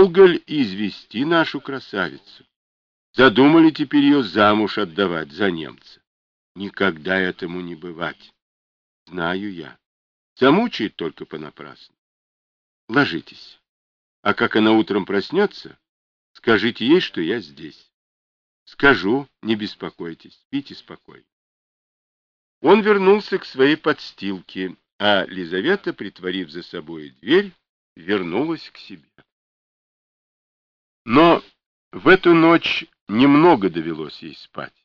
долго ль извести нашу красавицу? Задумали теперь ее замуж отдавать за немца? Никогда этому не бывать. Знаю я. Замучает только понапрасну. Ложитесь. А как она утром проснется, скажите ей, что я здесь. Скажу, не беспокойтесь, спите спокойно. Он вернулся к своей подстилке, а Лизавета, притворив за собой дверь, вернулась к себе. Но в эту ночь немного довелось ей спать.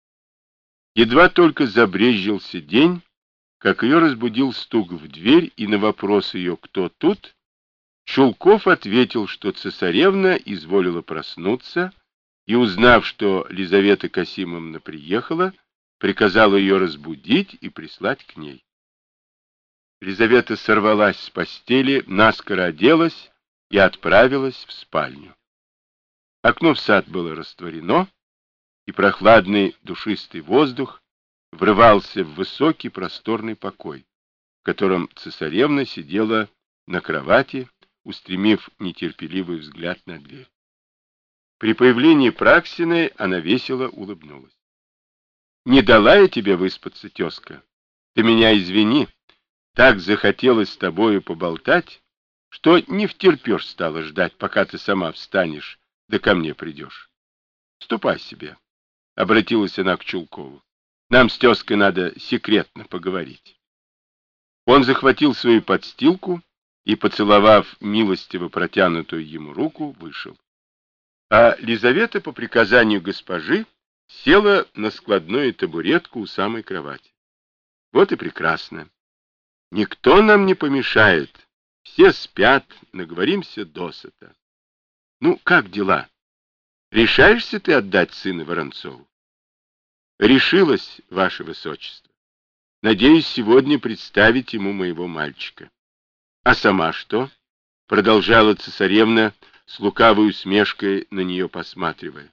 Едва только забрезжился день, как ее разбудил стук в дверь, и на вопрос ее «Кто тут?», Чулков ответил, что цесаревна изволила проснуться, и, узнав, что Лизавета Касимовна приехала, приказал ее разбудить и прислать к ней. Лизавета сорвалась с постели, наскоро оделась и отправилась в спальню. Окно в сад было растворено, и прохладный душистый воздух врывался в высокий просторный покой, в котором цесаревна сидела на кровати, устремив нетерпеливый взгляд на дверь. При появлении Праксиной она весело улыбнулась. «Не дала я тебе выспаться, тезка. Ты меня извини. Так захотелось с тобою поболтать, что не втерпешь стала ждать, пока ты сама встанешь, да ко мне придешь. Ступай себе», — обратилась она к Чулкову. «Нам с тезкой надо секретно поговорить». Он захватил свою подстилку и, поцеловав милостиво протянутую ему руку, вышел. А Лизавета по приказанию госпожи села на складную табуретку у самой кровати. Вот и прекрасно. Никто нам не помешает. Все спят, наговоримся досыта. Ну, как дела? Решаешься ты отдать сына Воронцову? Решилась, ваше высочество. Надеюсь сегодня представить ему моего мальчика. А сама что? Продолжала цесаревна, с лукавой усмешкой на нее посматривая.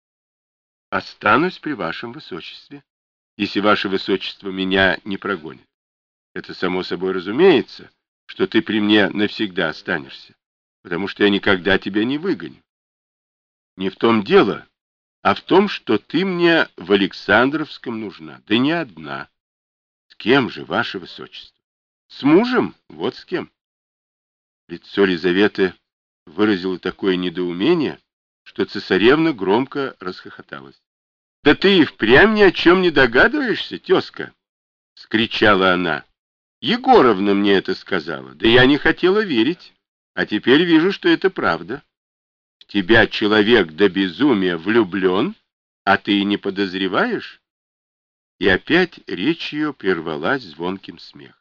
Останусь при вашем высочестве, если ваше высочество меня не прогонит. Это само собой разумеется, что ты при мне навсегда останешься, потому что я никогда тебя не выгоню. Не в том дело, а в том, что ты мне в Александровском нужна, да не одна. С кем же, ваше высочество? С мужем? Вот с кем. Лицо Лизаветы выразило такое недоумение, что цесаревна громко расхохоталась. — Да ты и впрямь ни о чем не догадываешься, тезка? — скричала она. — Егоровна мне это сказала, да я не хотела верить, а теперь вижу, что это правда. В тебя человек до безумия влюблен, а ты и не подозреваешь? И опять речь ее прервалась звонким смехом.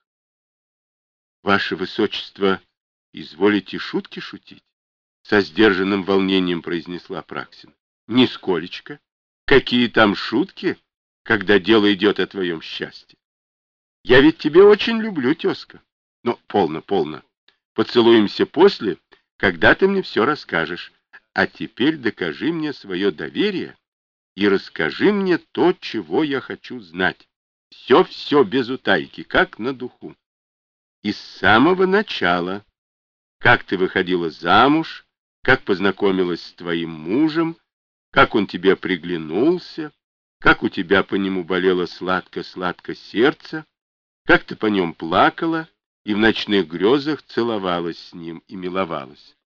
— Ваше высочество, изволите шутки шутить? Со сдержанным волнением произнесла Апраксина. Нисколечко. Какие там шутки, когда дело идет о твоем счастье? Я ведь тебя очень люблю, тезка. Но полно, полно. Поцелуемся после, когда ты мне все расскажешь. А теперь докажи мне свое доверие и расскажи мне то, чего я хочу знать. Все без утайки, как на духу. И с самого начала. Как ты выходила замуж, как познакомилась с твоим мужем, как он тебе приглянулся, как у тебя по нему болело сладко-сладко сердце, как ты по нем плакала и в ночных грезах целовалась с ним и миловалась.